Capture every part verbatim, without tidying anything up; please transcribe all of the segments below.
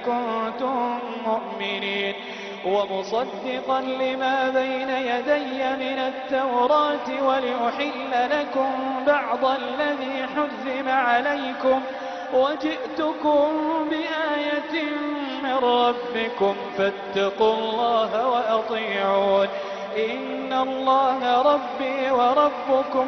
كنتم مؤمنين ومصدقا لما بين يدي من التوراة ولأحل لكم بعض الذي حرم عليكم وجئتكم بآية من ربكم فاتقوا الله وأطيعون إن الله ربي وربكم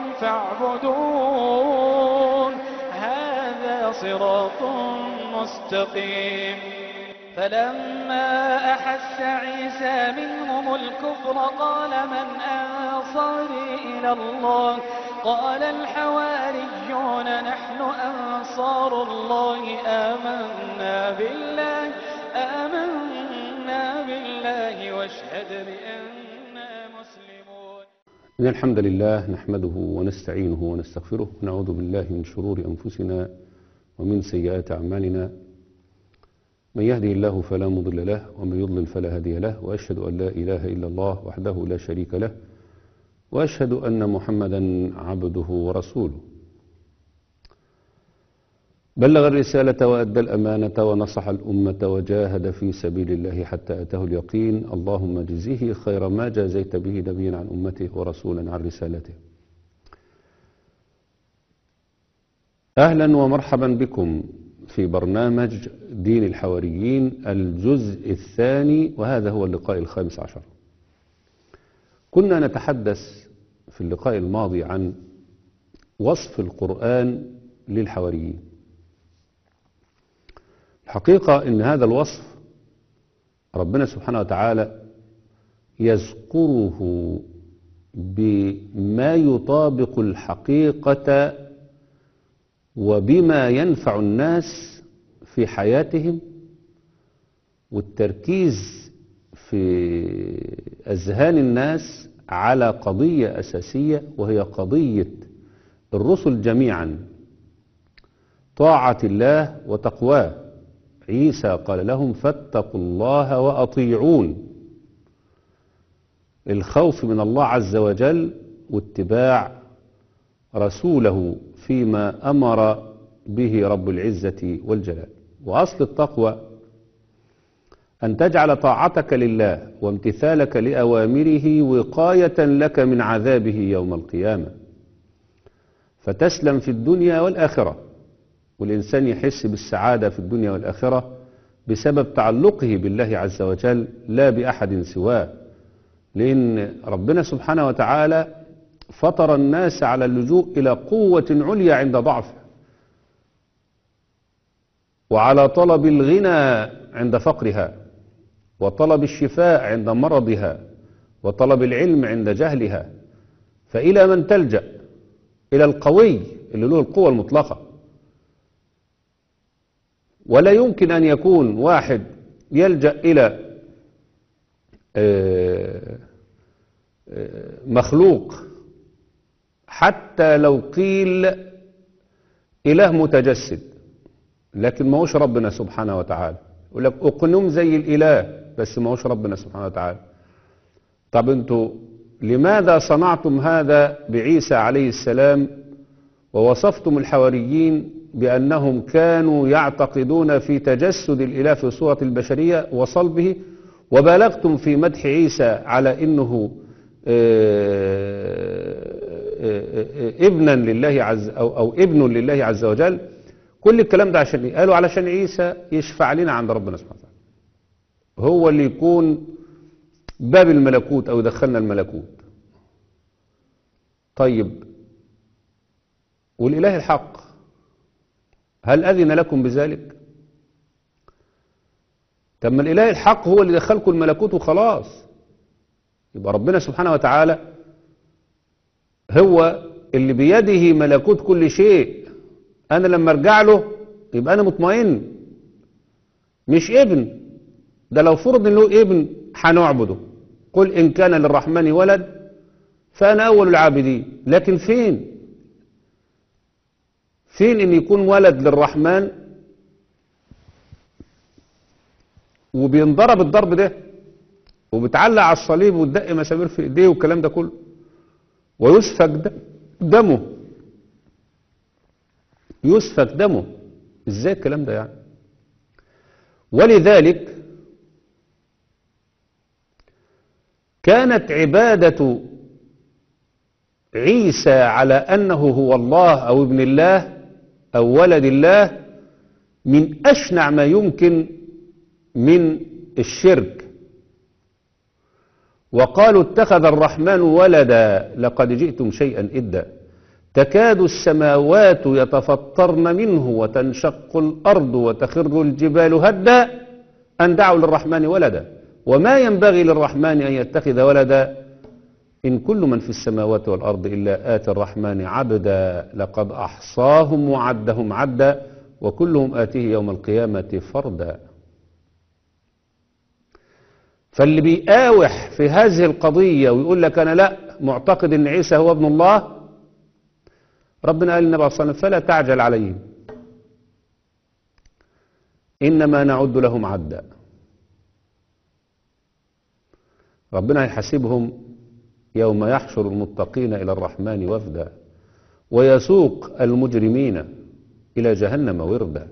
فاعبدون هذا صراط مستقيم. فلما أحس عيسى منهم الكفر قال من أنصاري إلى الله قال الحواريون نحن أنصار الله آمنا بالله آمنا بالله واشهد بأننا مسلمون. إن الحمد لله نحمده ونستعينه ونستغفره ونعوذ بالله من شرور أنفسنا ومن سيئات أعمالنا من يهده الله فلا مضل له ومن يضلل فلا هادي له وأشهد أن لا إله إلا الله وحده لا شريك له وأشهد أن محمدا عبده ورسوله بلغ الرسالة وأدى الأمانة ونصح الأمة وجاهد في سبيل الله حتى أتاه اليقين اللهم جزيه خير ما جازيت به نبيا عن أمته ورسولا عن رسالته. أهلا ومرحبا بكم في برنامج دين الحواريين الجزء الثاني وهذا هو اللقاء الخامس عشر. كنا نتحدث في اللقاء الماضي عن وصف القرآن للحواريين. الحقيقة ان هذا الوصف ربنا سبحانه وتعالى يذكره بما يطابق الحقيقة وبما ينفع الناس في حياتهم والتركيز في أذهان الناس على قضية أساسية وهي قضية الرسل جميعا طاعة الله وتقواه. عيسى قال لهم فاتقوا الله وأطيعون، الخوف من الله عز وجل واتباع رسوله فيما أمر به رب العزة والجلال. وأصل التقوى أن تجعل طاعتك لله وامتثالك لأوامره وقاية لك من عذابه يوم القيامة فتسلم في الدنيا والآخرة، والإنسان يحس بالسعادة في الدنيا والآخرة بسبب تعلقه بالله عز وجل لا بأحد سواه، لأن ربنا سبحانه وتعالى فطر الناس على اللجوء إلى قوة عليا عند ضعف، وعلى طلب الغنى عند فقرها، وطلب الشفاء عند مرضها، وطلب العلم عند جهلها. فإلى من تلجأ؟ إلى القوي اللي له القوة المطلقة. ولا يمكن أن يكون واحد يلجأ إلى مخلوق حتى لو قيل إله متجسد لكن ما هوش ربنا سبحانه وتعالى، يقول لك أقنم زي الإله بس ما هوش ربنا سبحانه وتعالى. طب انتوا لماذا صنعتم هذا بعيسى عليه السلام ووصفتم الحواريين بأنهم كانوا يعتقدون في تجسد الإله في صورة البشرية وصلبه، وبالغتم في مدح عيسى على إنه ابنا لله عز أو, أو ابن لله عز وجل؟ كل الكلام ده عشان إيه؟ قالوا علشان عيسى يشفع لنا عند ربنا سبحانه وتعالى، هو اللي يكون باب الملكوت أو يدخلنا الملكوت. طيب والإله الحق هل أذن لكم بذلك؟ طب ما الإله الحق هو اللي دخلكم الملكوت وخلاص. يبقى ربنا سبحانه وتعالى هو اللي بيده ملكوت كل شيء، أنا لما أرجع له يبقى أنا مطمئن، مش ابن. ده لو فرض إن له ابن هنعبده، قل إن كان للرحمن ولد فأنا أول العابدين. لكن فين فين إن يكون ولد للرحمن وبينضرب الضرب ده وبتعلق على الصليب وتدق مسامير في ايديه والكلام ده كله ويسفك دمه يسفك دمه ازاي الكلام ده يعني؟ ولذلك كانت عبادة عيسى على أنه هو الله أو ابن الله أو ولد الله من أشنع ما يمكن من الشرك. وقالوا اتخذ الرحمن ولدا لقد جئتم شيئا إدا تكاد السماوات يتفطرن منه وتنشق الأرض وتخر الجبال هدا أن دعوا للرحمن ولدا وما ينبغي للرحمن أن يتخذ ولدا إن كل من في السماوات والأرض إلا آتي الرحمن عبدا لقد أحصاهم وعدهم عدا وكلهم آتيه يوم القيامة فردا. فاللي بيقاوح في هذه القضية ويقول لك أنا لا معتقد أن عيسى هو ابن الله، ربنا قال للنبي صلى الله عليه وسلم فلا تعجل عليهم إنما نعد لهم عدا. ربنا هيحاسبهم يوم يحشر المتقين إلى الرحمن وفدا ويسوق المجرمين إلى جهنم وردا.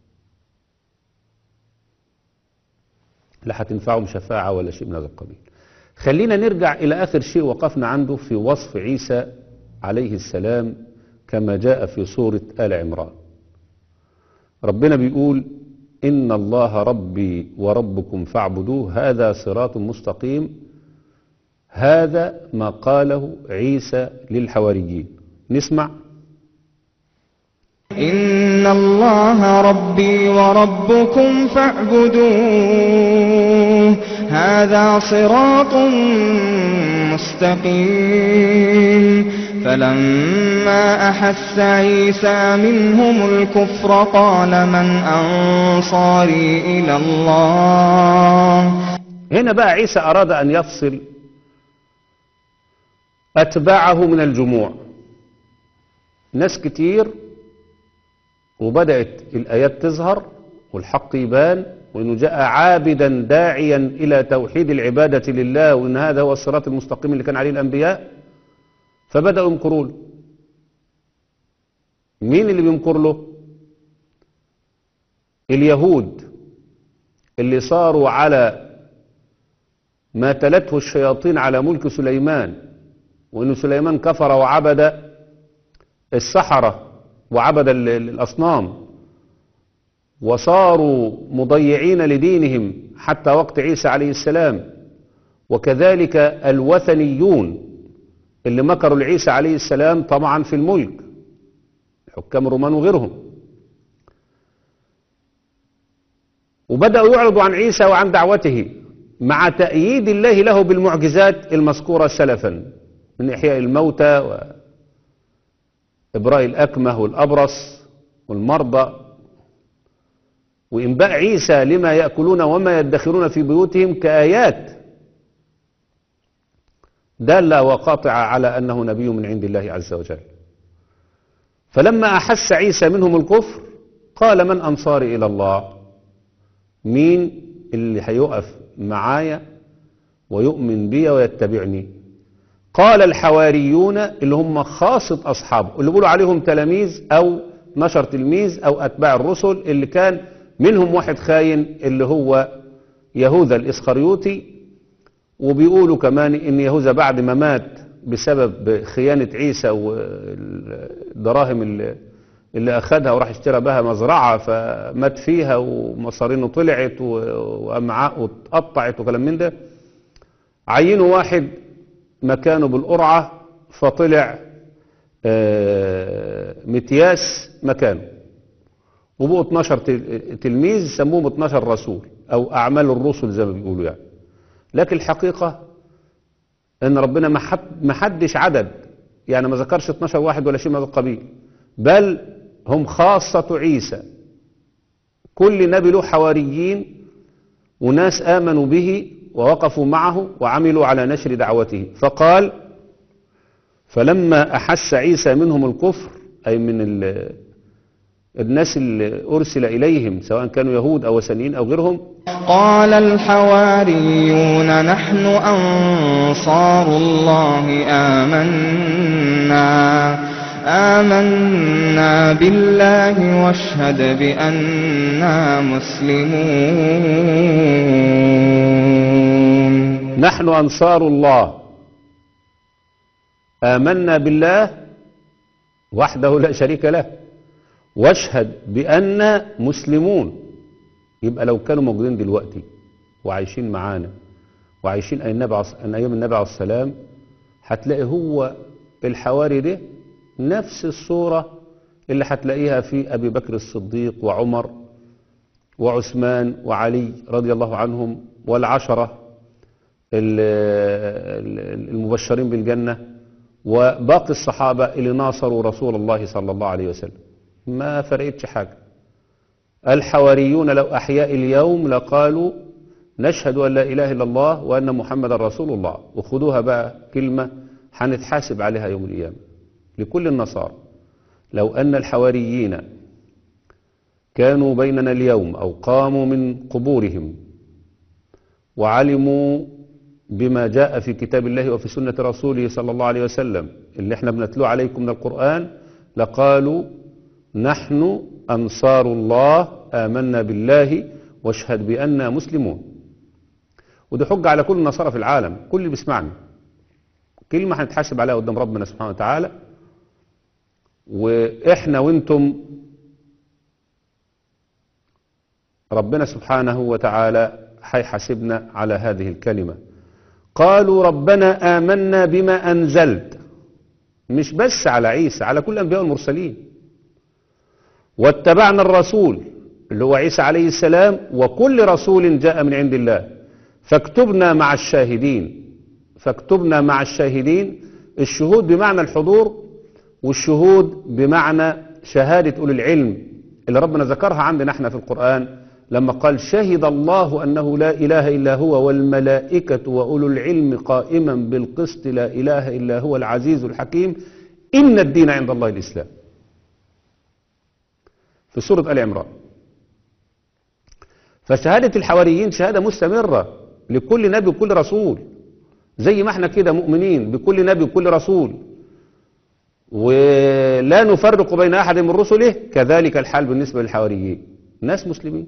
لا هتنفعهم شفاعة ولا شيء من هذا القبيل. خلينا نرجع إلى آخر شيء وقفنا عنده في وصف عيسى عليه السلام كما جاء في سورة آل عمران. ربنا بيقول إن الله ربي وربكم فاعبدوه هذا صراط مستقيم. هذا ما قاله عيسى للحواريين. نسمع. إن الله ربي وربكم فاعبدوه هذا صراط مستقيم. فلما أحس عيسى منهم الكفر قال من أنصاري إلى الله. هنا بقى عيسى أراد أن يفصل أتباعه من الجموع. ناس كتير وبدأت الآيات تظهر والحق يبان وإنه جاء عابدا داعيا إلى توحيد العبادة لله وإن هذا هو الصراط المستقيم اللي كان عليه الأنبياء، فبدأوا يمكروا له. مين اللي بيمكر له؟ اليهود اللي صاروا على ما تلته الشياطين على ملك سليمان، وإنه سليمان كفر وعبد السحرة وعبد الأصنام وصاروا مضيعين لدينهم حتى وقت عيسى عليه السلام. وكذلك الوثنيون اللي مكروا لعيسى عليه السلام طبعا في الملك، حكام الرومان وغيرهم، وبدأوا يعرضوا عن عيسى وعن دعوته مع تأييد الله له بالمعجزات المذكورة سلفا من إحياء الموتى وإبراء الأكمه والأبرص والمرضى وإنباء عيسى لما يأكلون وما يدخرون في بيوتهم كآيات دالة وقاطعة على أنه نبي من عند الله عز وجل. فلما أحس عيسى منهم الكفر قال من أنصاري إلى الله؟ مين اللي هيقف معايا ويؤمن بي ويتبعني؟ قال الحواريون اللي هم خاصة أصحابه اللي بيقولوا عليهم تلاميذ أو نشر تلميذ أو أتباع الرسل، اللي كان منهم واحد خاين اللي هو يهوذا الإسخريوطي. وبيقولوا كمان إن يهوذا بعد ما مات بسبب خيانة عيسى والدراهم اللي, اللي أخدها وراح اشترى بها مزرعة فمات فيها ومصارينه طلعت وأمعاءه اتقطعت وكلام من ده، عينوا واحد مكانه بالقرعة فطلع متياس مكانه، وبقوا اتناشر تلميذ سموهم اتناشر رسول أو أعمال الرسل زي ما بيقولوا يعني. لكن الحقيقة ان ربنا ما حدش عدد، يعني ما ذكرش اتناشر واحد ولا شيء من هذا القبيل، بل هم خاصة عيسى. كل نبي له حواريين وناس آمنوا به ووقفوا معه وعملوا على نشر دعوته. فقال فلما أحس عيسى منهم الكفر، أي من الناس اللي أرسل إليهم سواء كانوا يهود أو وثنيين أو غيرهم، قال الحواريون نحن أنصار الله آمنا آمنا بالله واشهد بأننا مسلمون. نحن أنصار الله آمنا بالله وحده لا شريك له واشهد بأننا مسلمون. يبقى لو كانوا موجودين دلوقتي وعايشين معانا وعايشين أيام النبي عليه السلام، هتلاقي هو الحواري ده نفس الصورة اللي هتلاقيها في أبي بكر الصديق وعمر وعثمان وعلي رضي الله عنهم والعشرة المبشرين بالجنة وباقي الصحابة اللي ناصروا رسول الله صلى الله عليه وسلم. ما فرقتش حاجة. الحواريون لو أحياء اليوم لقالوا نشهد أن لا إله إلا الله وأن محمد رسول الله. وخذوها بقى كلمة هنتحاسب عليها يوم القيامة لكل النصارى. لو أن الحواريين كانوا بيننا اليوم أو قاموا من قبورهم وعلموا بما جاء في كتاب الله وفي سنة رسوله صلى الله عليه وسلم اللي احنا بنتلو عليكم من القرآن، لقالوا نحن أنصار الله آمنا بالله واشهد بأننا مسلمون. ودي حجة على كل النصارى في العالم، كل اللي بيسمعني. كلمة هنتحاسب عليها قدام ربنا سبحانه وتعالى، وإحنا وإنتم ربنا سبحانه وتعالى هيحاسبنا على هذه الكلمة. قالوا ربنا آمنا بما أنزلت، مش بس على عيسى، على كل الأنبياء والمرسلين. واتبعنا الرسول اللي هو عيسى عليه السلام وكل رسول جاء من عند الله فاكتبنا مع الشاهدين. فاكتبنا مع الشاهدين، الشهود بمعنى الحضور، والشهود بمعنى شهادة أولي العلم اللي ربنا ذكرها عندنا احنا في القرآن لما قال شهد الله أنه لا إله إلا هو والملائكة وأولو العلم قائما بالقسط لا إله إلا هو العزيز الحكيم إن الدين عند الله الإسلام، في سورة آل عمران. فشهادة الحواريين شهادة مستمرة لكل نبي وكل رسول، زي ما احنا كده مؤمنين بكل نبي وكل رسول ولا نفرق بين أحد من رسله، كذلك الحال بالنسبة للحواريين، ناس مسلمين.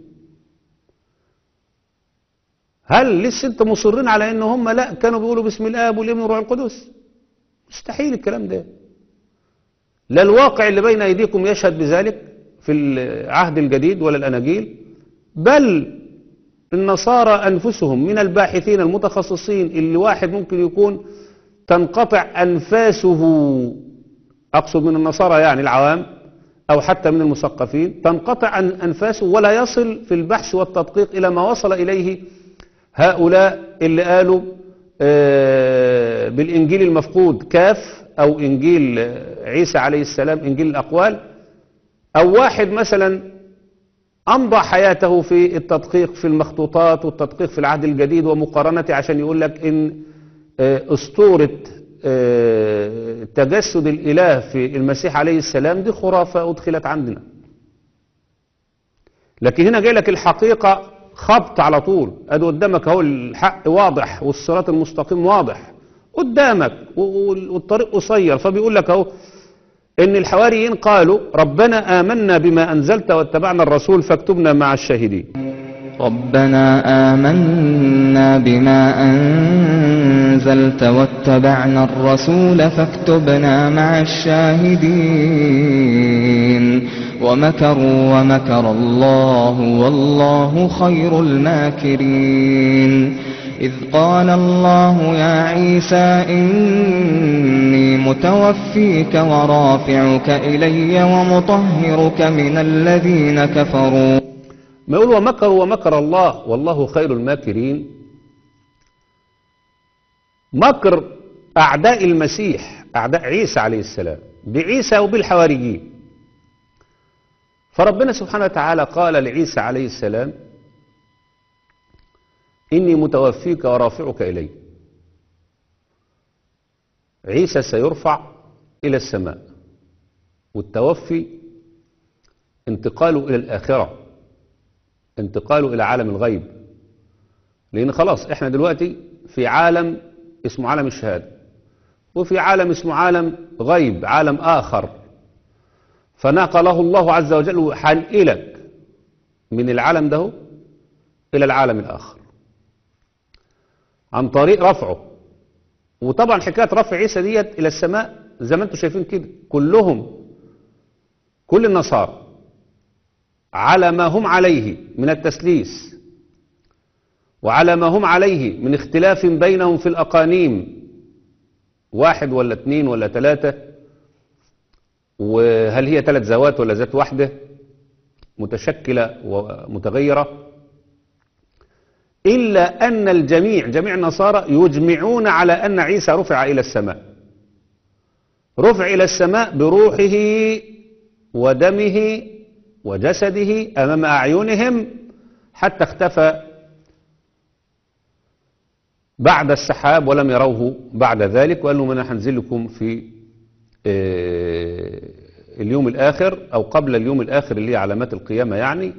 هل لسه انت مصرين على ان هم لا كانوا بيقولوا باسم الآب والابن والروح القدس؟ مستحيل الكلام ده. لا الواقع اللي بين ايديكم يشهد بذلك في العهد الجديد ولا الأناجيل، بل النصارى أنفسهم من الباحثين المتخصصين اللي واحد ممكن يكون تنقطع أنفاسه، أقصد من النصارى يعني العوام أو حتى من المثقفين، تنقطع أنفاسه ولا يصل في البحث والتدقيق إلى ما وصل إليه هؤلاء اللي قالوا آه بالإنجيل المفقود كاف، أو إنجيل عيسى عليه السلام إنجيل الأقوال، أو واحد مثلا أمضى حياته في التدقيق في المخطوطات والتدقيق في العهد الجديد ومقارنته عشان يقول لك إن أسطورة تجسد الإله في المسيح عليه السلام دي خرافة أدخلت عندنا. لكن هنا جاي لك الحقيقة خبط على طول، أدو قدامك اهو الحق واضح والصراط المستقيم واضح قدامك والطريق قصير. فبيقول لك اهو إن الحواريين قالوا ربنا آمنا بما أنزلت واتبعنا الرسول فاكتبنا مع الشاهدين. ربنا آمنا بما أنزلت واتبعنا الرسول فاكتبنا مع الشاهدين. ومكروا ومكر الله والله خير الماكرين. إذ قال الله يا عيسى إني متوفيك ورافعك إلي ومطهرك من الذين كفروا. ما يقول ومكروا ومكر الله والله خير الماكرين. مكر أعداء المسيح، أعداء عيسى عليه السلام بعيسى وبالحواريين. فربنا سبحانه وتعالى قال لعيسى عليه السلام إني متوفيك ورافعك إلي. عيسى سيرفع إلى السماء، والتوفي انتقاله إلى الآخرة، انتقاله إلى عالم الغيب. لأن خلاص احنا دلوقتي في عالم اسمه عالم الشهادة، وفي عالم اسمه عالم غيب، عالم آخر فنقله الله عز وجل وحنقلك من العالم ده إلى العالم الآخر عن طريق رفعه. وطبعا حكاية رفع عيسى ديت إلى السماء زي ما انتم شايفين كده، كلهم كل النصارى على ما هم عليه من التسليس وعلى ما هم عليه من اختلاف بينهم في الأقانيم، واحد ولا اثنين ولا ثلاثة، وهل هي ثلاث ذوات ولا ذات واحدة متشكلة ومتغيرة، إلا أن الجميع جميع النصارى يجمعون على أن عيسى رفع إلى السماء، رفع إلى السماء بروحه ودمه وجسده أمام أعينهم حتى اختفى بعد السحاب ولم يروه بعد ذلك. وقال لهم أنا هنزل لكم في اليوم الآخر أو قبل اليوم الآخر اللي هي علامات القيامة يعني.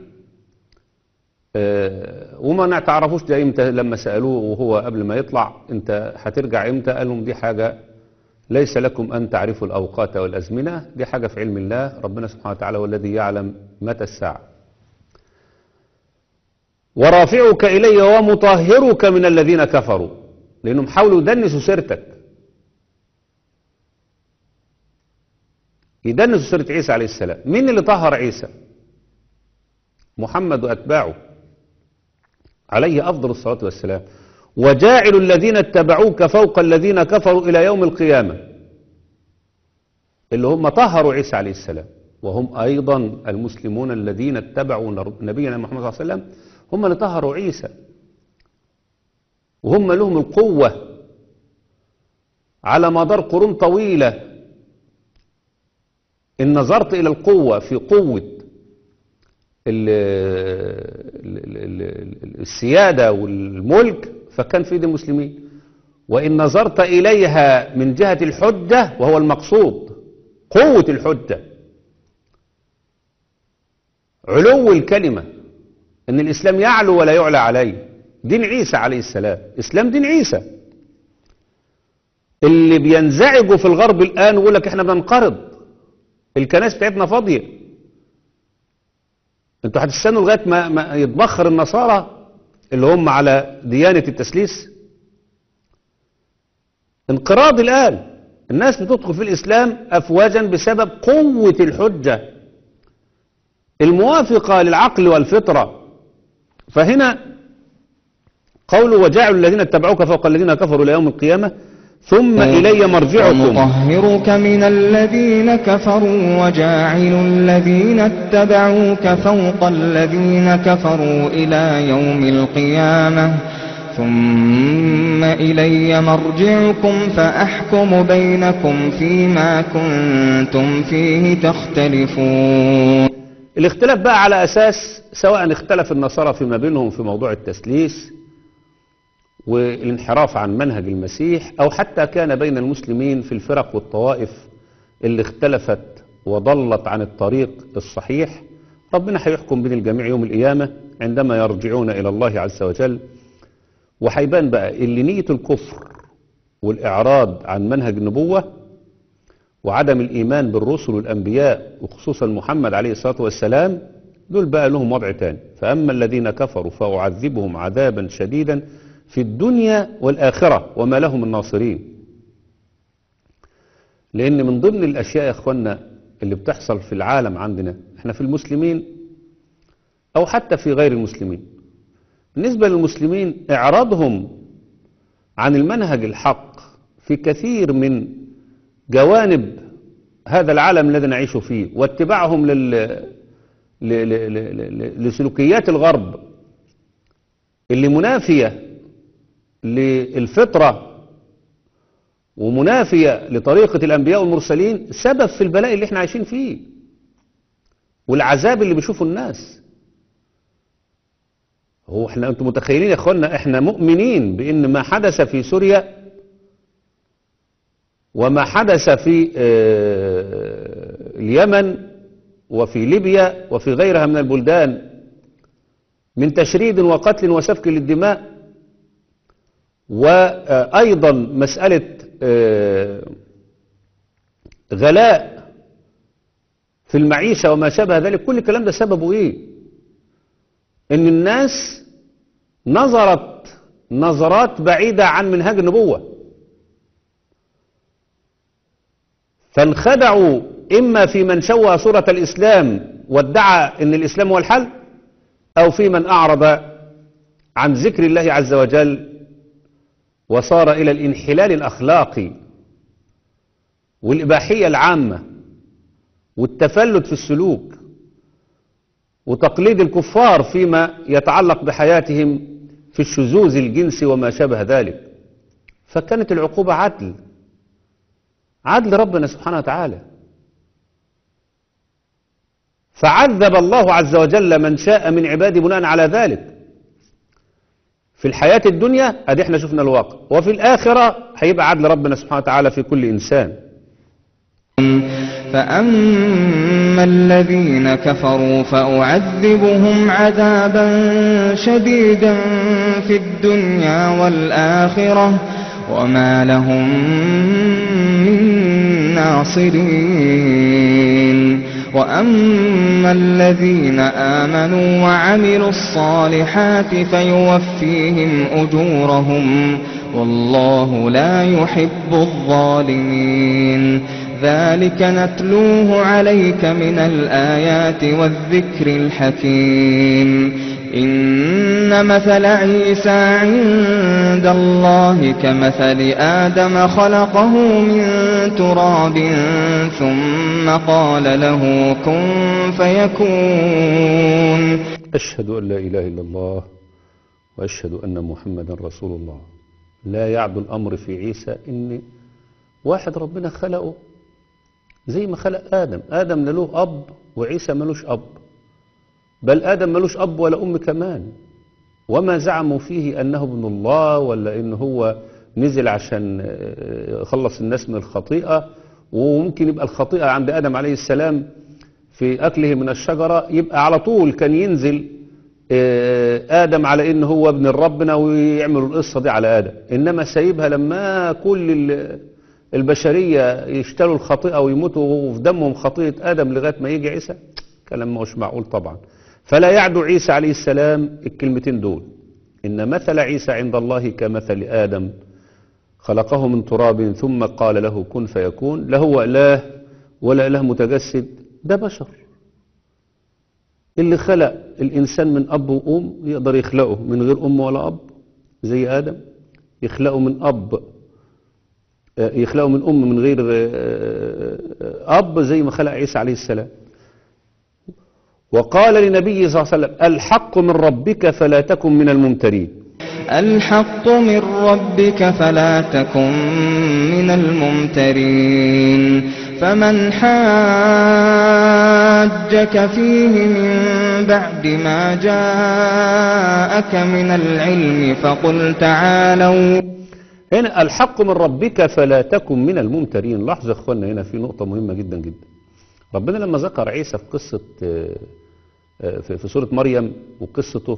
وما تعرفوش ده امتى، لما سألوه وهو قبل ما يطلع انت هترجع امتى، قال لهم دي حاجة ليس لكم أن تعرفوا الأوقات والأزمنة، دي حاجة في علم الله، ربنا سبحانه وتعالى هو الذي يعلم متى الساعة. ورافعك إلي ومطهرك من الذين كفروا، لأنهم حاولوا يدنسوا سيرتك، يدنسوا سيرة عيسى عليه السلام. مين اللي طهر عيسى؟ محمد وأتباعه عليه أفضل الصلاة والسلام. وجاعل الذين اتبعوك فوق الذين كفروا إلى يوم القيامة، اللي هم طهروا عيسى عليه السلام، وهم أيضا المسلمون الذين اتبعوا نبينا محمد صلى الله عليه وسلم هم اللي طهروا عيسى، وهم لهم القوة على مدار قرون طويلة. إن نظرت إلى القوة في قوة السيادة والملك فكان في ايدي المسلمين، وإن نظرت إليها من جهة الحجة وهو المقصود قوة الحجة، علو الكلمة، إن الإسلام يعلو ولا يعلى عليه، دين عيسى عليه السلام، إسلام دين عيسى. اللي بينزعجوا في الغرب الآن ويقول لك احنا بننقرض، الكنائس بتاعتنا فاضية، انتوا هتستنوا لغاية ما, ما يتبخر النصارى اللي هم على ديانة التسليس. انقراض الآن، الناس بتدخل في الإسلام أفواجا بسبب قوة الحجة الموافقة للعقل والفطرة. فهنا قوله وجعلوا الذين اتبعوك فوق الذين كفروا إلى يوم القيامة ثم إلي مرجعكم ومطهرك من الذين كفروا وجاعل الذين اتبعوك فوق الذين كفروا إلى يوم القيامة ثم إلي مرجعكم فأحكم بينكم فيما كنتم فيه تختلفون. الاختلاف بقى على أساس سواء اختلف النصارى فيما بينهم في موضوع التسليس والانحراف عن منهج المسيح، أو حتى كان بين المسلمين في الفرق والطوائف اللي اختلفت وضلت عن الطريق الصحيح. ربنا هيحكم بين الجميع يوم القيامة عندما يرجعون إلى الله عز وجل، وهيبان بقى اللي نية الكفر والإعراض عن منهج النبوة وعدم الإيمان بالرسل والأنبياء وخصوصا محمد عليه الصلاة والسلام، دول بقى لهم وضع تاني. فأما الذين كفروا فأعذبهم عذابا شديدا في الدنيا والآخرة وما لهم من ناصرين. لأن من ضمن الأشياء يا أخوانا اللي بتحصل في العالم عندنا احنا في المسلمين أو حتى في غير المسلمين، بالنسبة للمسلمين إعراضهم عن المنهج الحق في كثير من جوانب هذا العالم الذي نعيش فيه، واتباعهم لل... ل... ل... ل... لسلوكيات الغرب اللي منافية للفطرة ومنافية لطريقة الأنبياء والمرسلين، سبب في البلاء اللي احنا عايشين فيه والعذاب اللي بيشوفوا الناس. هو احنا انتم متخيلين يا اخوانا احنا مؤمنين بان ما حدث في سوريا وما حدث في اليمن وفي ليبيا وفي غيرها من البلدان من تشريد وقتل وسفك للدماء، وأيضا مسألة غلاء في المعيشة وما شابه ذلك، كل الكلام ده سببه ايه؟ ان الناس نظرت نظرات بعيدة عن منهاج النبوة، فانخدعوا إما في من شوه صورة الإسلام وادعى أن الإسلام هو الحل، أو في من أعرض عن ذكر الله عز وجل وصار إلى الانحلال الأخلاقي والإباحية العامة والتفلت في السلوك وتقليد الكفار فيما يتعلق بحياتهم في الشذوذ الجنسي وما شابه ذلك. فكانت العقوبة عدل، عدل ربنا سبحانه وتعالى. فعذب الله عز وجل من شاء من عباده بناء على ذلك في الحياة الدنيا، ادي احنا شفنا الواقع، وفي الآخرة هيبقى عدل ربنا سبحانه وتعالى في كل إنسان. فأما الذين كفروا فأعذبهم عذابا شديدا في الدنيا والآخرة وما لهم من ناصرين. وأما الذين آمنوا وعملوا الصالحات فيوفيهم أجورهم والله لا يحب الظالمين. ذلك نتلوه عليك من الآيات والذكر الحكيم. إن مثل عيسى عند الله كمثل آدم خلقه من تراب ثم قال له كن فيكون. أشهد أن لا إله إلا الله وأشهد أن محمدا رسول الله. لا يعدو الأمر في عيسى إن واحد ربنا خلقه زي ما خلق آدم. آدم له أب وعيسى ملوش أب، بل آدم ملوش أب ولا أم كمان، وما زعموا فيه أنه ابن الله ولا إنه هو نزل عشان يخلص الناس من الخطيئة. وممكن يبقى الخطيئة عند آدم عليه السلام في أكله من الشجرة، يبقى على طول كان ينزل آدم على إنه هو ابن ربنا ويعملوا القصة دي على آدم. إنما سايبها لما كل البشرية يشتلوا الخطيئة ويموتوا وفي دمهم خطيئة آدم لغاية ما يجي عيسى. كلام مش معقول طبعا. فلا يعدو عيسى عليه السلام الكلمتين دول، إن مثل عيسى عند الله كمثل آدم خلقه من تراب ثم قال له كن فيكون. لا هو إله ولا إله متجسد، ده بشر. اللي خلق الإنسان من أب وأم يقدر يخلقه من غير أم ولا أب زي آدم، يخلقه من أب يخلقه من أم من غير أب زي ما خلق عيسى عليه السلام. وقال لنبيه صلى الله عليه وسلم الحق من ربك فلا تكن من الممترين. الحق من ربك فلا تكن من الممترين. فمن حاجك فيه من بعد ما جاءك من العلم فقل تعالوا. هنا الحق من ربك فلا تكن من الممترين. لاحظوا يا اخوانا هنا في نقطة مهمة جدا جدا. ربنا لما ذكر عيسى في قصة في سورة مريم وقصته،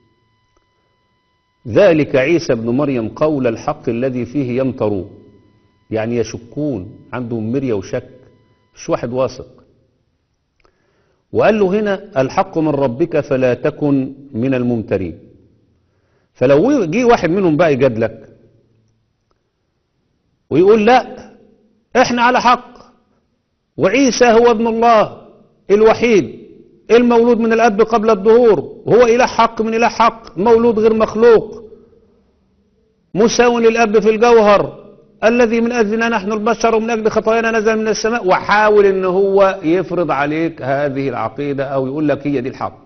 ذلك عيسى ابن مريم قول الحق الذي فيه يمترون، يعني يشكون، عندهم مرية وشك، مش واحد واثق. وقال له هنا الحق من ربك فلا تكن من الممترين. فلو جه واحد منهم بقى يجادلك ويقول لا احنا على حق وعيسى هو ابن الله الوحيد المولود من الأب قبل الظهور، وهو إله حق من إله حق، مولود غير مخلوق، مساو للأب في الجوهر، الذي من أجلنا نحن البشر ومن أجل خطايانا نزل من السماء، وحاول إن هو يفرض عليك هذه العقيدة أو يقول لك هي دي الحق.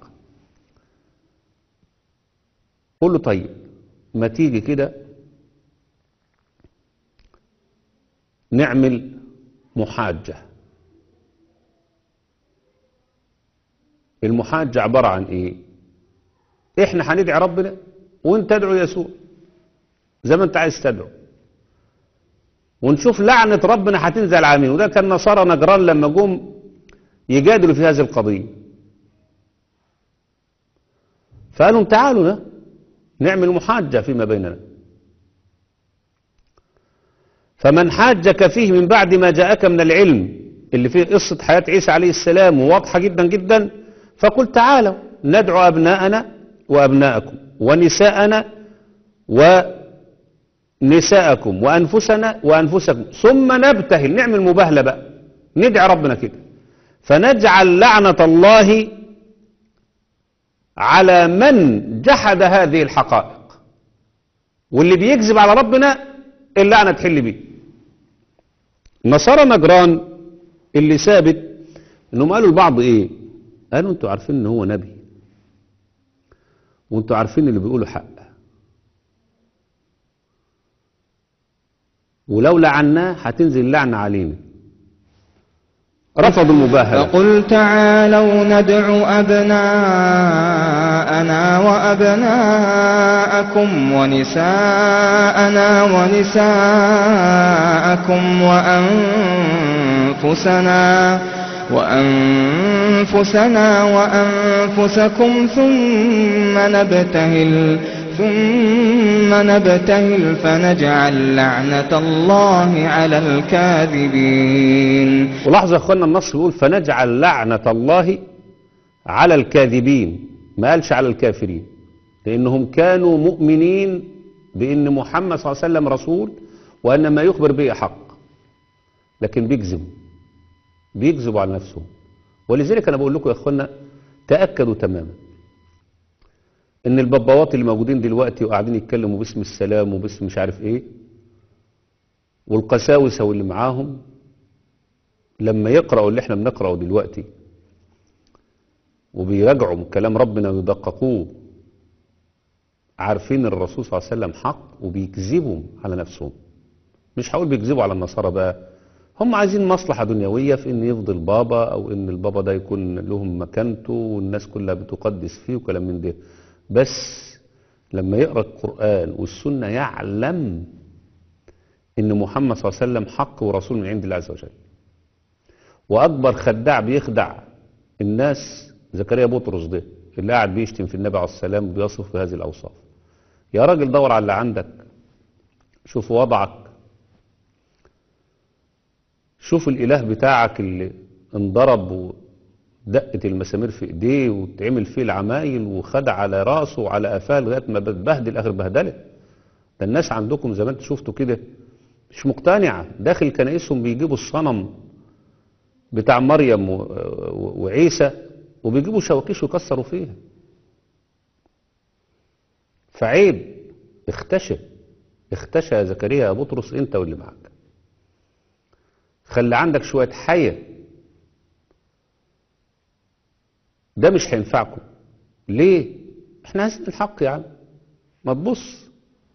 قل له طيب ما تيجي كده نعمل محاجة. المحاجة عبارة عن ايه؟ احنا هندعي ربنا وانت تدعو يسوع زي ما انت عايز تدعو، ونشوف لعنة ربنا هتنزل على مين. وده كان نصارى نجران لما جم يجادلوا في هذه القضية، فقالوا تعالوا نعمل محاجة فيما بيننا. فمن حاجك فيه من بعد ما جاءك من العلم اللي فيه قصة حياة عيسى عليه السلام واضحة جدا جدا، فقل تعالوا ندعو أبناءنا وأبناءكم ونساءنا ونساءكم وأنفسنا وأنفسكم ثم نبتهل، نعمل مباهلة بقى، ندعي ربنا كده، فنجعل لعنة الله على من جحد هذه الحقائق، واللي بيكذب على ربنا اللعنة تحل بيه. نصارى نجران اللي ثابت انهم قالوا لبعض ايه؟ قالوا انتوا عارفين ان هو نبي وانتوا عارفين اللي بيقولوا حق، ولو لعناه هتنزل اللعنة علينا. رفضوا المباهلة. فقل تعالوا ندع أبناءنا وأبناءكم ونساءنا ونساءكم وأنفسنا وأنفسنا وأنفسكم ثم نبتهل ثم نبتهل فنجعل لعنة الله على الكاذبين. ولاحظوا يا اخوانا النص بيقول فنجعل لعنة الله على الكاذبين، ما قالش على الكافرين، لأنهم كانوا مؤمنين بأن محمد صلى الله عليه وسلم رسول وأن ما يخبر به حق، لكن بيكذبوا بيكذبوا على نفسهم. ولذلك أنا بقول لكم يا اخوانا تأكدوا تماما ان الباباوات اللي موجودين دلوقتي وقاعدين يتكلموا باسم السلام وباسم مش عارف ايه، والقساوسه واللي معاهم، لما يقرأوا اللي احنا بنقرأه دلوقتي وبيراجعوا كلام ربنا ويدققوه، عارفين الرسول صلى الله عليه وسلم حق وبيكذبوا على نفسهم. مش هقول بيكذبوا على النصارى بقى، هم عايزين مصلحة دنيوية في ان يفضل بابا او ان البابا ده يكون لهم مكانته والناس كلها بتقدس فيه وكلام من ده. بس لما يقرأ القرآن والسنة يعلم ان محمد صلى الله عليه وسلم حق ورسول من عند الله عز وجل. واكبر خداع بيخدع الناس زكريا بطرس ده اللي قاعد بيشتم في النبي عليه السلام وبيصف بهذه الاوصاف. يا راجل دور على اللي عندك، شوف وضعك، شوف الاله بتاعك اللي انضرب ودقت المسامير في ايديه وتعمل فيه العمايل وخدع على راسه وعلى قفاه لغايه ما بتبهدل اخر بهدله. ده الناس عندكم زي ما انتوا شفتوا كده مش مقتنعه، داخل كنائسهم بيجيبوا الصنم بتاع مريم وعيسى وبيجيبوا شواكيش ويكسروا فيها. فعيب، اختشى اختشى يا زكريا يا بطرس انت واللي معاك. خلي عندك شويه حياه، ده مش هينفعكم. ليه؟ احنا عايزين الحق يا عم، ما تبص.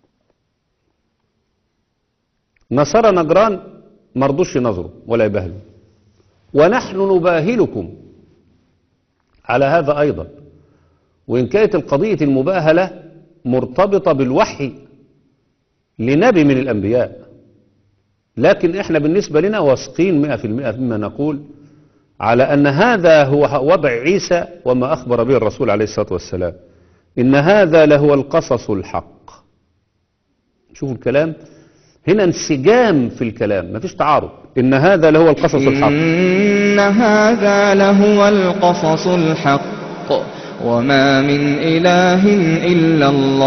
نصارى نجران مرضوش ينظروا ولا يباهلوا، ونحن نباهلكم على هذا ايضا. وان كانت القضية المباهلة مرتبطة بالوحي لنبي من الانبياء، لكن احنا بالنسبة لنا واثقين مئة في المئة مما نقول على أن هذا هو وضع عيسى وما أخبر به الرسول عليه الصلاة والسلام، إن هذا لهو القصص الحق. شوفوا الكلام هنا انسجام في الكلام، ما فيش تعارض. إن هذا لهو القصص الحق، إن هذا لهو القصص الحق وما من إله إلا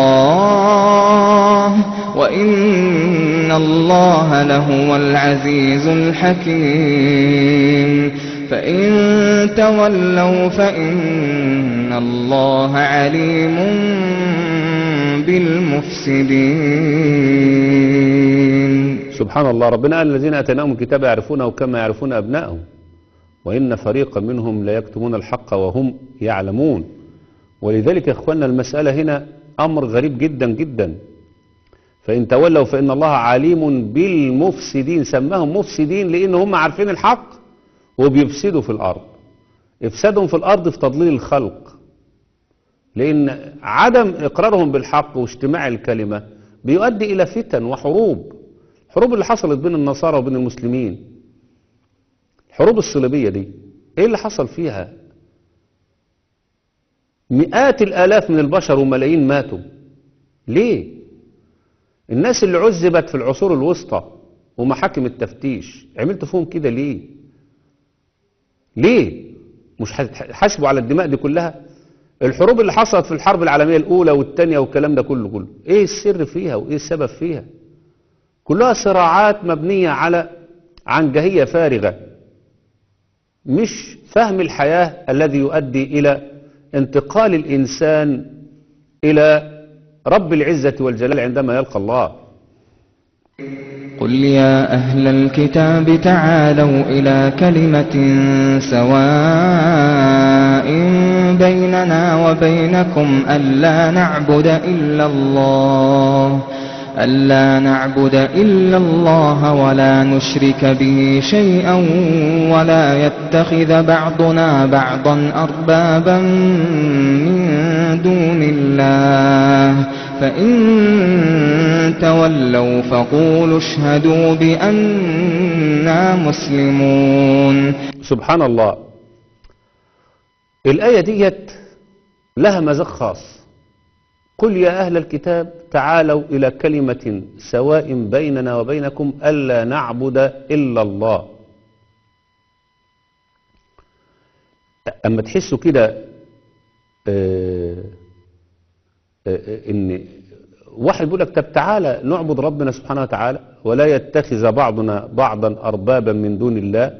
الله وإن الله لهو العزيز الحكيم. فإن تولوا فإن الله عليم بالمفسدين. سبحان الله. ربنا قال الذين أتيناهم الكتاب يعرفونه كما يعرفون أبنائهم وإن فريقا منهم لا يكتمون الحق وهم يعلمون. ولذلك يا إخواننا المسألة هنا أمر غريب جدا جدا. فإن تولوا فإن الله عليم بالمفسدين، سماهم مفسدين لأن هم عارفين الحق وبيفسدوا في الأرض. إفسادهم في الأرض في تضليل الخلق، لأن عدم إقرارهم بالحق واجتماع الكلمة بيؤدي إلى فتن وحروب. الحروب اللي حصلت بين النصارى وبين المسلمين، الحروب الصليبية دي إيه اللي حصل فيها؟ مئات الآلاف من البشر وملايين ماتوا. ليه؟ الناس اللي عذبت في العصور الوسطى ومحاكم التفتيش عملتوا فيهم كده ليه؟ ليه؟ مش هتحاسبوا على الدماء دي كلها؟ الحروب اللي حصلت في الحرب العالمية الأولى والثانية والكلام ده كله كله إيه السر فيها وإيه السبب فيها؟ كلها صراعات مبنية على عنجهية فارغة، مش فهم الحياة الذي يؤدي إلى انتقال الإنسان إلى رب العزة والجلال عندما يلقى الله. قل يا أهل الكتاب تعالوا إلى كلمة سواء بيننا وبينكم ألا نعبد إلا الله ألا نعبد إلا الله ولا نشرك به شيئا ولا يتخذ بعضنا بعضا أربابا من دون الله فإن تولوا فقولوا اشهدوا بأننا مسلمون. سبحان الله، الآية ديت لها مذاق خاص. قل يا أهل الكتاب تعالوا إلى كلمة سواء بيننا وبينكم ألا نعبد إلا الله. أما تحسوا كده آه آه إن واحد يقول لك طب تعالى نعبد ربنا سبحانه وتعالى ولا يتخذ بعضنا بعضا أربابا من دون الله،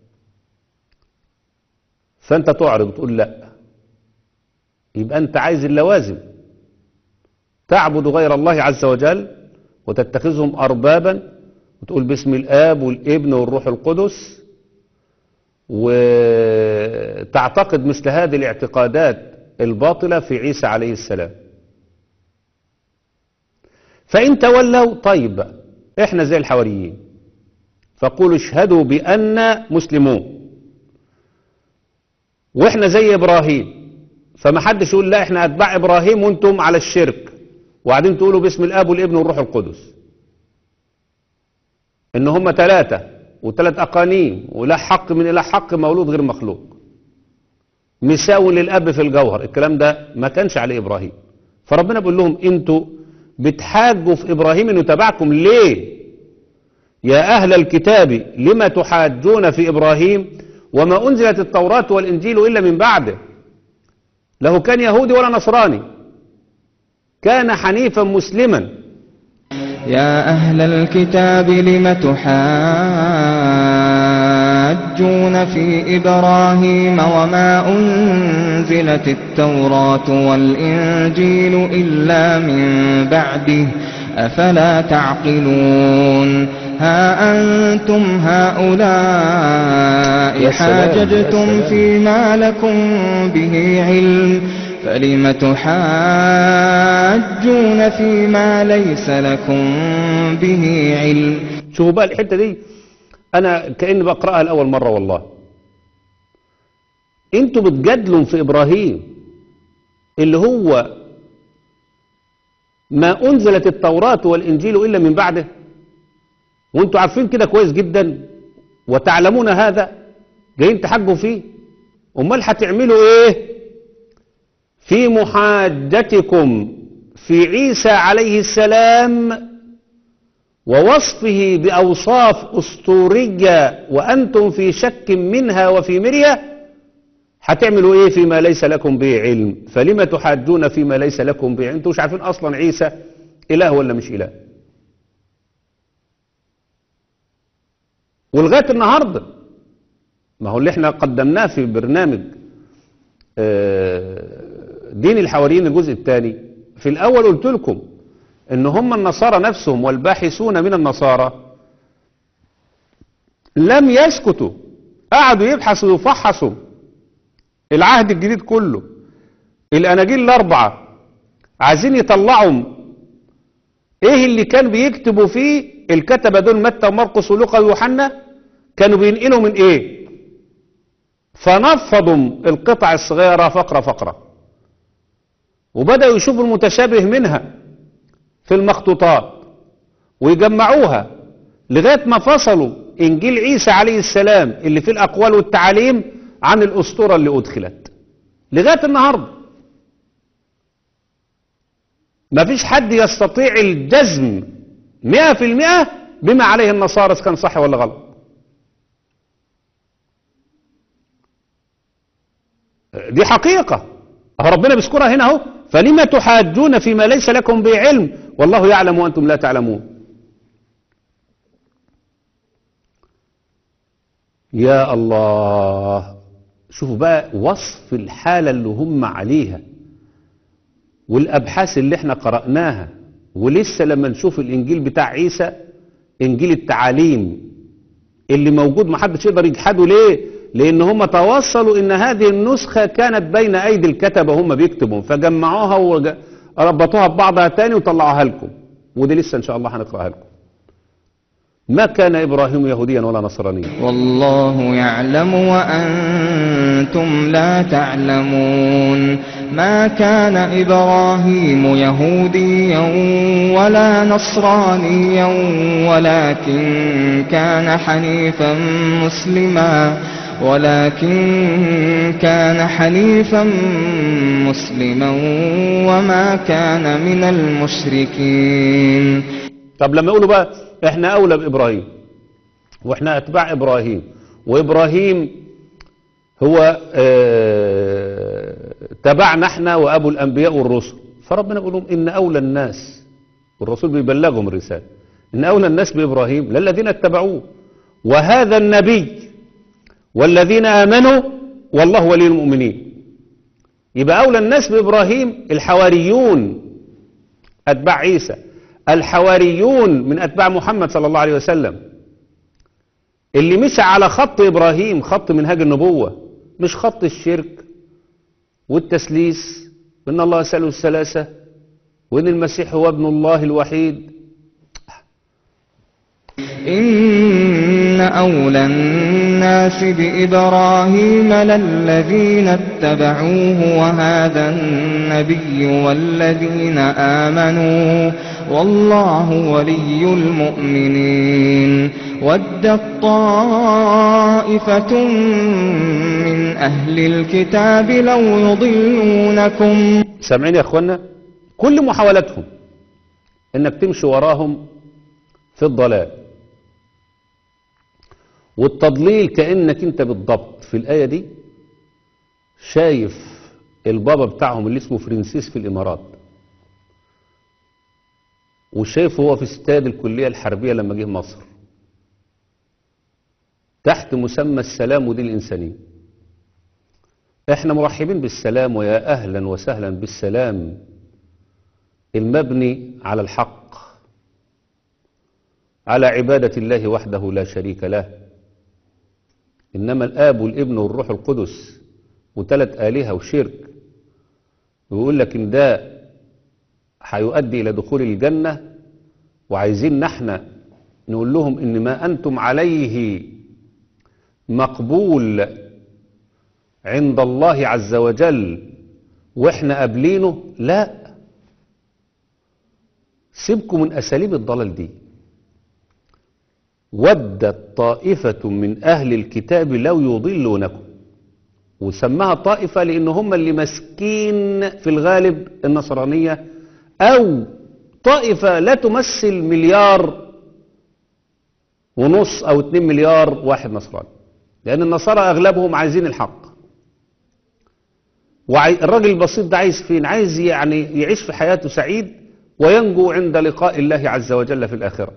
فأنت تعرض وتقول لا، يبقى أنت عايز اللوازم، تعبد غير الله عز وجل وتتخذهم أربابا وتقول باسم الآب والابن والروح القدس، وتعتقد مثل هذه الاعتقادات الباطلة في عيسى عليه السلام. فإن تولوا طيب احنا زي الحواريين فقولوا اشهدوا بأننا مسلمون، واحنا زي إبراهيم، فما حدش يقول لا احنا أتباع إبراهيم وانتم على الشرك وبعدين تقولوا باسم الآب والابن والروح القدس، إن هم ثلاثة وثلاث أقانيم ولا حق من إله حق مولود غير مخلوق مساوي للأب في الجوهر. الكلام ده ما كانش عليه إبراهيم، فربنا بيقول لهم انتوا بتحاجوا في إبراهيم إنه تبعكم ليه؟ يا أهل الكتاب لما تحاجون في إبراهيم وما أنزلت التوراة والإنجيل إلا من بعده، له كان يهودي ولا نصراني، كان حنيفا مسلما. يا أهل الكتاب لم تحاجون في إبراهيم وما أنزلت التوراة والإنجيل إلا من بعده أفلا تعقلون. ها أنتم هؤلاء حاججتم فيما لكم به علم فلم تحاجون فيما ليس لكم به علم. شوفوا بقى الحتة دي أنا كأني بقرأها لأول مرة والله. انتوا بتجادلوا في إبراهيم اللي هو ما أنزلت التوراة والإنجيل إلا من بعده، وانتوا عارفين كده كويس جدا وتعلمون هذا، جايين تحاجوا فيه. امال هتعملوا ايه في محاجتكم في عيسى عليه السلام ووصفه بأوصاف أسطورية وأنتم في شك منها وفي مرية؟ هتعملوا ايه فيما ليس لكم به علم؟ فلما تحاجون فيما ليس لكم به علم؟ انتوا مش عارفين اصلا عيسى اله ولا مش اله. ولغايه النهارده ما هو اللي احنا قدمناه في برنامج دين الحواريين الجزء الثاني، في الاول قلت لكم ان هم النصارى نفسهم والباحثون من النصارى لم يسكتوا، قعدوا يبحثوا ويفحصوا العهد الجديد كله، الاناجيل الاربعه، عايزين يطلعوا ايه اللي كان بيكتبوا فيه الكتبه دول متى ومرقس ولوقا ويوحنا، كانوا بينقلوا من ايه، فنفضوا القطع الصغيره فقره فقره وبداوا يشوفوا المتشابه منها في المخطوطات ويجمعوها لغايه ما فصلوا انجيل عيسى عليه السلام اللي فيه الاقوال والتعاليم عن الاسطوره اللي ادخلت. لغايه النهارده ما فيش حد يستطيع الجزم مئة في المئة بما عليه النصارى كان صح ولا غلط. دي حقيقة أهو ربنا بيذكرها هنا اهو، فلما تحاجون فيما ليس لكم به علم والله يعلم وأنتم لا تعلمون. يا الله، شوفوا بقى وصف الحالة اللي هم عليها والأبحاث اللي احنا قرأناها، ولسه لما نشوف الإنجيل بتاع عيسى إنجيل التعاليم اللي موجود محدش يقدر يجحده. ليه؟ لأن هم توصلوا إن هذه النسخة كانت بين أيدي الكتبة هم بيكتبوا، فجمعوها وربطوها ببعضها تاني وطلعوها لكم، ودي لسه إن شاء الله هنقرأها لكم. ما كان إبراهيم يهوديا ولا نصرانيا والله يعلم وأنتم لا تعلمون. ما كان إبراهيم يهوديا ولا نصرانيا ولكن كان حنيفا مسلما ولكن كان حنيفا مسلما وما كان من المشركين. طب لما يقولوا بقى احنا اولى بابراهيم واحنا اتباع ابراهيم وابراهيم هو اه تبعنا احنا وابو الانبياء والرسل، فربنا يقول لهم ان اولى الناس، والرسول بيبلغهم الرساله، ان اولى الناس بابراهيم للذين اتبعوه وهذا النبي والذين امنوا والله ولي المؤمنين. يبقى اولى الناس بابراهيم الحواريون اتباع عيسى، الحواريون من أتباع محمد صلى الله عليه وسلم اللي مشى على خط إبراهيم، خط منهاج النبوة، مش خط الشرك والتسليس وإن الله ثالث الثلاثة وإن المسيح هو ابن الله الوحيد. إن أولى الناس بإبراهيم للذين اتبعوه وهذا النبي والذين آمنوا والله ولي المؤمنين. ودت طائفة من أهل الكتاب لو يضلونكم. سامعين يا أخوانا؟ كل محاولتهم إنك تمشي وراهم في الضلال والتضليل، كأنك انت بالضبط في الآية دي شايف البابا بتاعهم اللي اسمه فرنسيس في الإمارات، وشايفه هو في استاد الكلية الحربية لما جه مصر تحت مسمى السلام ودي الإنسانية. احنا مرحبين بالسلام ويا أهلا وسهلا بالسلام المبني على الحق، على عبادة الله وحده لا شريك له، إنما الآب والابن والروح القدس وثلاث آلهة وشرك، ويقول لك إن ده هيؤدي إلى دخول الجنة، وعايزين نحن نقول لهم إن ما أنتم عليه مقبول عند الله عز وجل وإحنا قابلينه. لا، سيبكم من أساليب الضلال دي. ودت طائفة من أهل الكتاب لو يضلونكم، وسماها طائفة لأن هم اللي مسكين في الغالب النصرانية، أو طائفة لا تمثل مليار ونص أو اتنين مليار واحد نصراني، لأن النصارى أغلبهم عايزين الحق. والراجل البسيط ده عايز فين؟ عايز يعني يعيش في حياته سعيد وينجو عند لقاء الله عز وجل في الآخرة.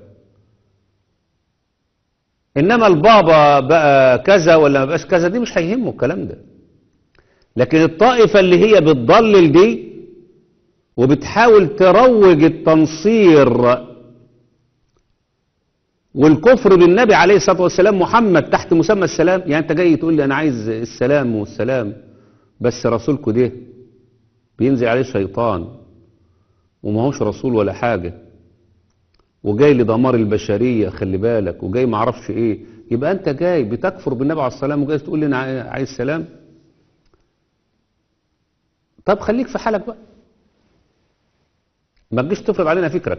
إنما البابا بقى كذا ولا ما بقاش كذا دي مش هيهمه الكلام ده. لكن الطائفة اللي هي بتضلل دي وبتحاول تروج التنصير والكفر بالنبي عليه الصلاة والسلام محمد تحت مسمى السلام. يعني انت جاي تقول لي انا عايز السلام والسلام، بس رسولكم ده بينزل عليه شيطان وما هوش رسول ولا حاجة، وجاي لدمار البشرية خلي بالك، وجاي ما عرفش ايه. يبقى انت جاي بتكفر بالنبي عليه السلام وجاي تقول لي انا عايز سلام. طب خليك في حالك بقى، ما تجيش تفرض علينا فكرك.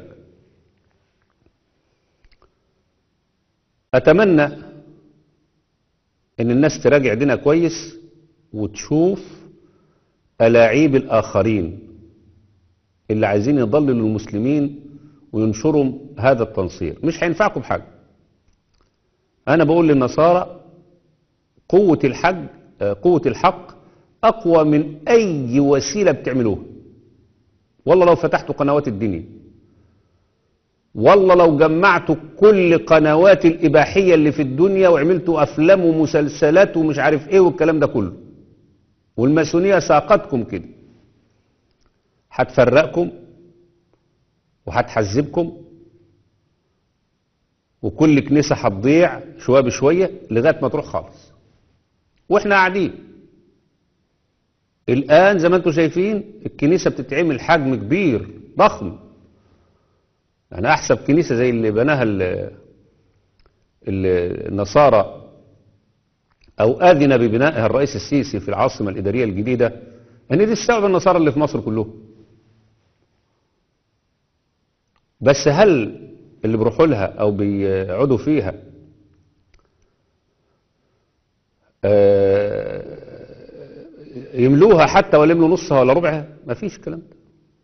اتمنى ان الناس تراجع دينها كويس وتشوف ألاعيب الآخرين اللي عايزين يضللوا المسلمين وينشروا هذا التنصير. مش هينفعكم بحاجة. أنا بقول للنصارى قوة الحق قوة الحق أقوى من أي وسيلة بتعملوها. والله لو فتحتوا قنوات الدنيا، والله لو جمعتوا كل قنوات الإباحية اللي في الدنيا وعملتوا أفلام ومسلسلات ومش عارف إيه والكلام ده كله، والماسونية ساقتكم كده، هتفرقكم وهتحزبكم، وكل كنيسة هتضيع شوية بشوية لغاية ما تروح خالص. واحنا قاعدين الآن زي ما انتم شايفين الكنيسة بتتعمل حجم كبير ضخم، يعني أحسب كنيسة زي اللي بناها النصارى أو أذن ببنائها الرئيس السيسي في العاصمة الإدارية الجديدة، أن دي تستوعب النصارى اللي في مصر كلهم. بس هل اللي بيروحوا لها أو بيقعدوا فيها يملوها حتى ولا يملوا نصها ولا ربعها؟ ما فيش الكلام ده.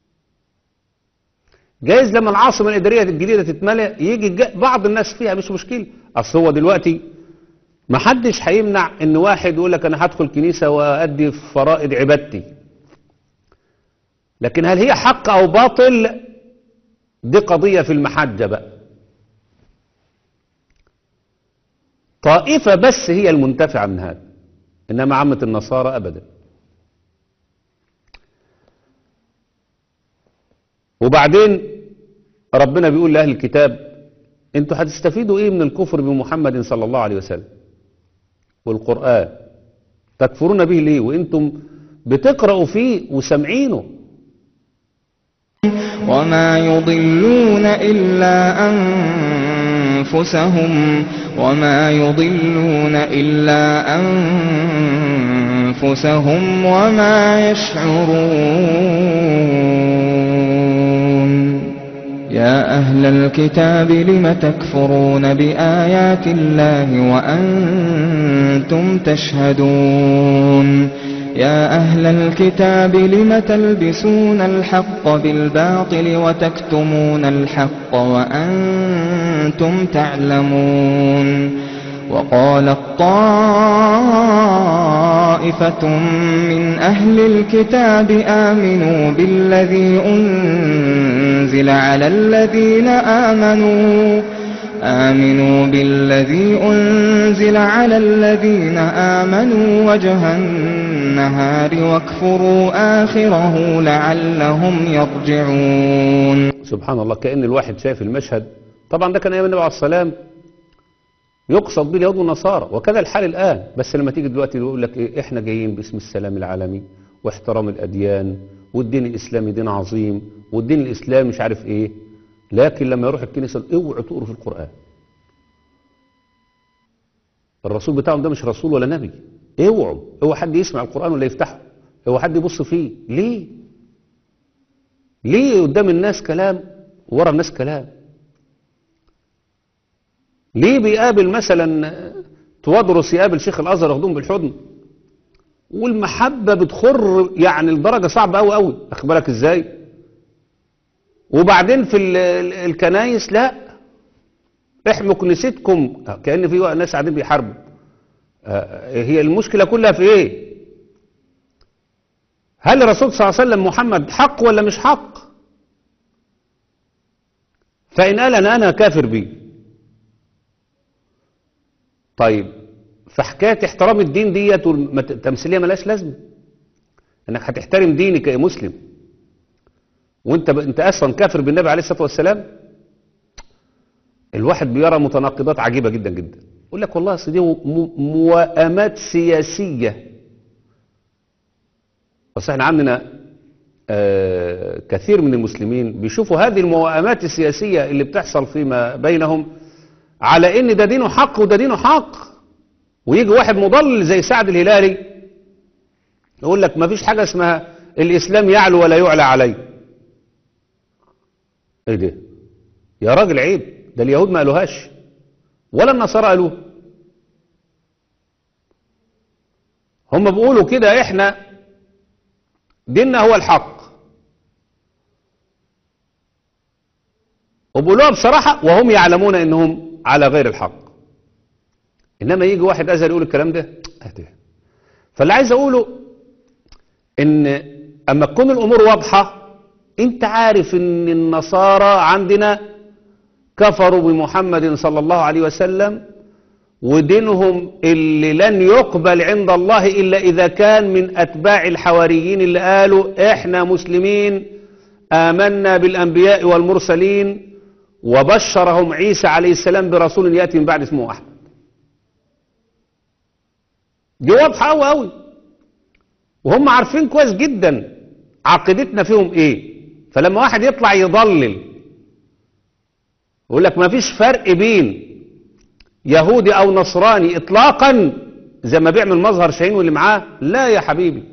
جايز لما العاصمة الإدارية الجديدة تتملأ يجي بعض الناس فيها، مش مشكلة. أصل هو دلوقتي ما حدش هيمنع إن واحد يقول لك أنا هدخل كنيسة وأدي فرائض عبادتي، لكن هل هي حق أو باطل دي قضية في المحجة بقى. طائفة بس هي المنتفعة من هذا، إنما عامة النصارى أبدا. وبعدين ربنا بيقول لأهل الكتاب انتوا هتستفيدوا ايه من الكفر بمحمد صلى الله عليه وسلم والقرآن؟ تكفرون به ليه وانتم بتقرأوا فيه وسمعينه؟ وما يضلون إلا أنفسهم وما يضلون إلا أنفسهم وما يشعرون. يا أهل الكتاب لم تكفرون بآيات الله وأنتم تشهدون. يا أهل الكتاب لم تلبسون الحق بالباطل وتكتمون الحق وأنتم تعلمون. وقالت طائفة من أهل الكتاب آمنوا بالذي أنزل على الذين آمنوا آمنوا بالذي أنزل على الذين آمنوا وجه النهار واكفروا آخره لعلهم يرجعون. سبحان الله، كأن الواحد شايف المشهد. طبعا ده كان أيام النبي عليه السلام يقصد به اليهود والنصارى، وكذا الحال الآن. بس لما تيجي دلوقتي يقول لك إيه، إحنا جايين باسم السلام العالمي واحترام الأديان والدين الإسلامي دين عظيم والدين الإسلامي مش عارف إيه، لكن لما يروح الكنيسة اوعوا تقروا في القرآن. الرسول بتاعهم ده مش رسول ولا نبي. اوعوا اوعوا حد يسمع القرآن ولا يفتحه، اوعوا حد يبص فيه. ليه؟ ليه قدام الناس كلام ورا الناس كلام؟ ليه بيقابل مثلا توادرس يقابل شيخ الازهر ياخدهم بالحضن والمحبه بتخر يعني لدرجه صعبه قوي قوي، واخد بالك ازاي؟ وبعدين في الكنايس لا، احموا كنيستكم، كأن في ناس قاعدين بيحاربوا. هي المشكله كلها في ايه؟ هل الرسول صلى الله عليه وسلم محمد حق ولا مش حق؟ فإن قال انا انا كافر بيه، طيب فحكايه احترام الدين ديت والتمثيليه ملهاش لازمه. انك هتحترم دينك يا مسلم وانت ب... انت اصلا كافر بالنبي عليه الصلاه والسلام؟ الواحد بيرى متناقضات عجيبه جدا جدا. يقول لك والله اصل دي م... موائمات سياسيه. بس احنا عندنا آه كثير من المسلمين بيشوفوا هذه الموائمات السياسيه اللي بتحصل فيما بينهم على ان ده دينه حق وده دينه حق، ويجي واحد مضلل زي سعد الهلالي يقول لك ما فيش حاجه اسمها الاسلام يعلو ولا يعلى عليه. ايه ده يا راجل؟ عيب، ده اليهود ما قالوهاش ولا النصارى قالوها. هم بيقولوا كده احنا ديننا هو الحق، وبيقولوها بصراحه وهم يعلمون انهم على غير الحق. انما يجي واحد ازهر يقول الكلام ده. فاللي عايز اقوله ان اما تكون الامور واضحة، انت عارف ان النصارى عندنا كفروا بمحمد صلى الله عليه وسلم، ودينهم اللي لن يقبل عند الله إلا إذا كان من أتباع الحواريين اللي قالوا إحنا مسلمين آمنا بالأنبياء والمرسلين، وبشرهم عيسى عليه السلام برسول يأتي من بعد اسمه أحمد. دي واضحة أوي أوي، وهم عارفين كويس جدا عقيدتنا فيهم إيه. فلما واحد يطلع يضلل يقول لك ما فيش فرق بين يهودي او نصراني اطلاقا زي ما بيعمل مظهر شاهين واللي معاه، لا يا حبيبي.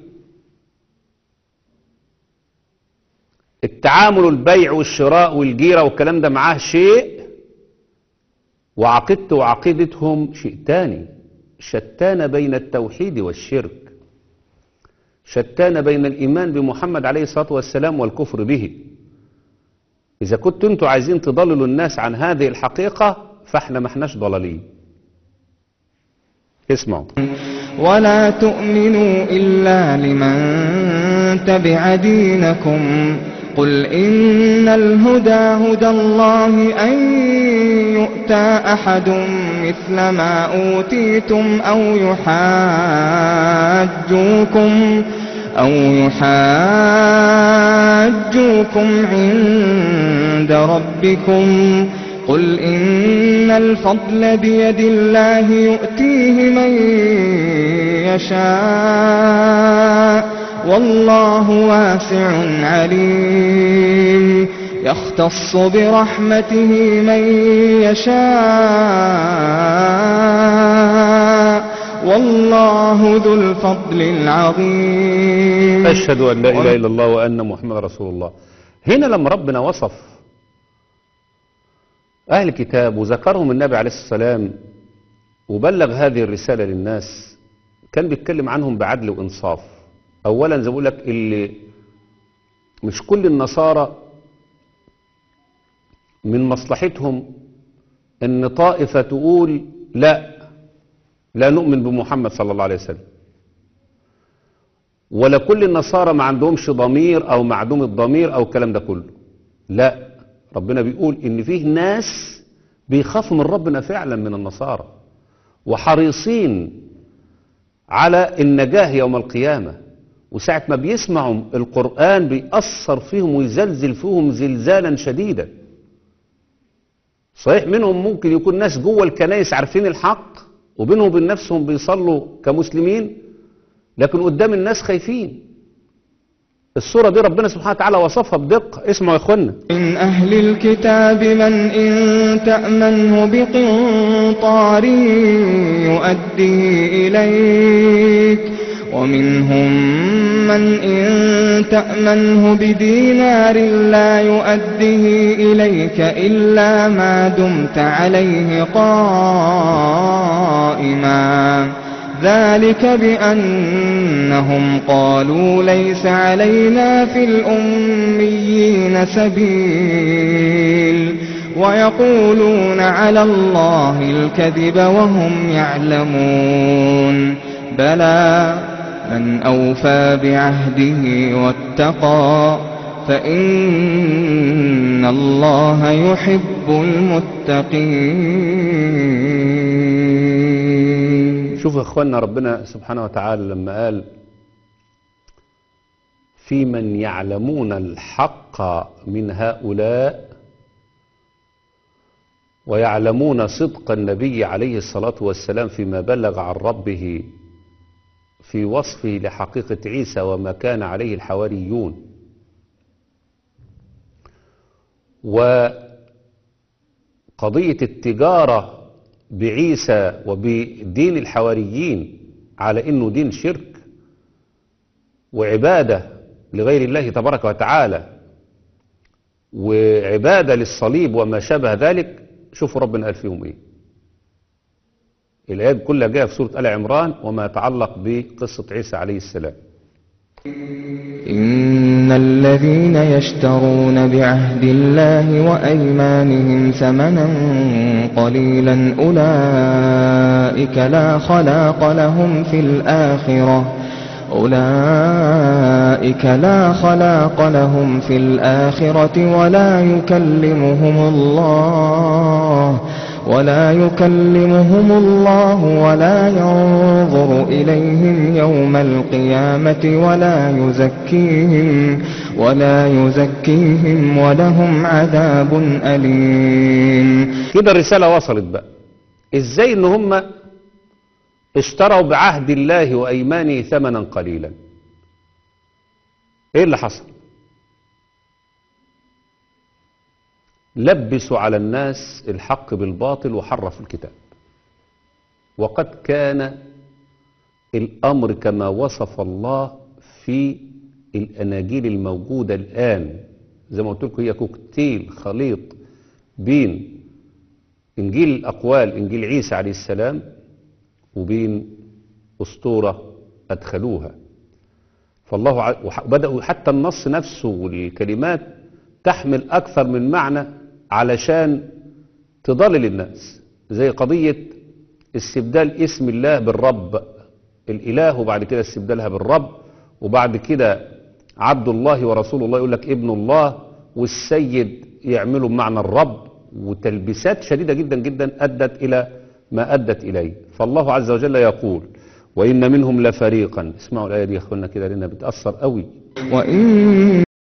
التعامل والبيع والشراء والجيرة والكلام ده معاه شيء، وعقيدته وعقيدتهم شيء تاني. شتان بين التوحيد والشرك، شتان بين الإيمان بمحمد عليه الصلاة والسلام والكفر به. إذا كنتوا انتوا عايزين تضللوا الناس عن هذه الحقيقة فاحنا ما احناش ضلالين. اسمعوا: ولا تؤمنوا إلا لمن تبع دينكم قل إن الهدى هدى الله أن يؤتى أحد مثل ما أوتيتم أو يحاجوكم أو يحاجوكم عند ربكم قل إن الفضل بيد الله يؤتيه من يشاء والله واسع عليم يختص برحمته من يشاء والله ذو الفضل العظيم. أشهد أن لا إله إلا الله وأن محمد رسول الله. هنا لما ربنا وصف أهل الكتاب وذكرهم النبي عليه الصلاة والسلام وبلغ هذه الرسالة للناس، كان بيتكلم عنهم بعدل وإنصاف. أولا زي ما بقول لك، اللي مش كل النصارى من مصلحتهم إن طائفة تقول لا لا نؤمن بمحمد صلى الله عليه وسلم، ولا كل النصارى ما عندهمش ضمير أو معدوم الضمير أو الكلام ده كله. لا، ربنا بيقول إن فيه ناس بيخافوا من ربنا فعلا من النصارى، وحريصين على النجاة يوم القيامة، وساعة ما بيسمعوا القرآن بيأثر فيهم ويزلزل فيهم زلزالا شديدا. صحيح منهم ممكن يكون ناس جوه الكنائس عارفين الحق وبينهم وبين نفسهم بيصلوا كمسلمين، لكن قدام الناس خايفين. السورة دي ربنا سبحانه وتعالى وصفها بدقة. اسمعوا يا اخوانا: من أهل الكتاب من إن تأمنه بقنطار يؤديه إليك ومنهم من إن تأمنه بدينار لا يؤديه إليك إلا ما دمت عليه قائما ذلك بأنهم قالوا ليس علينا في الأميين سبيل ويقولون على الله الكذب وهم يعلمون بلى من أوفى بعهده واتقى فإن الله يحب المتقين. شوفوا يا اخوانا، ربنا سبحانه وتعالى لما قال في من يعلمون الحق من هؤلاء ويعلمون صدق النبي عليه الصلاة والسلام فيما بلغ عن ربه في وصفه لحقيقة عيسى وما كان عليه الحواريون، وقضية التجارة بعيسى وبدين الحواريين على انه دين شرك وعبادة لغير الله تبارك وتعالى وعبادة للصليب وما شابه ذلك. شوفوا ربنا قال فيهم ايه. الآيات كلها جاء في سورة آل عمران وما يتعلق بقصة عيسى عليه السلام. إن الذين يشترون بعهد الله وأيمانهم ثمنا قليلا أولئك لا خلاق لهم في الآخرة أولئك لا خلاق لهم في الآخرة ولا يكلمهم الله ولا يكلمهم الله ولا ينظر إليهم يوم القيامة ولا يزكيهم ولا يزكيهم ولهم عذاب أليم. كده الرسالة وصلت بقى. ازاي ان هم اشتروا بعهد الله وأيمانه ثمنا قليلا؟ ايه اللي حصل؟ لبسوا على الناس الحق بالباطل وحرفوا الكتاب، وقد كان الأمر كما وصف الله في الأناجيل الموجودة الآن. زي ما قلت لكم هي كوكتيل خليط بين إنجيل الأقوال إنجيل عيسى عليه السلام وبين أسطورة أدخلوها. فالله ع... بدأوا حتى النص نفسه والكلمات تحمل أكثر من معنى علشان تضلل الناس، زي قضية استبدال اسم الله بالرب، الإله، وبعد كده استبدالها بالرب، وبعد كده عبد الله ورسول الله يقول لك ابن الله، والسيد يعملوا بمعنى الرب، وتلبسات شديدة جدا جدا أدت إلى ما أدت إليه. فالله عز وجل يقول: وإن منهم لفريقا. اسمعوا الآية دي يا أخوانا كده لأنها بتأثر قوي. وإن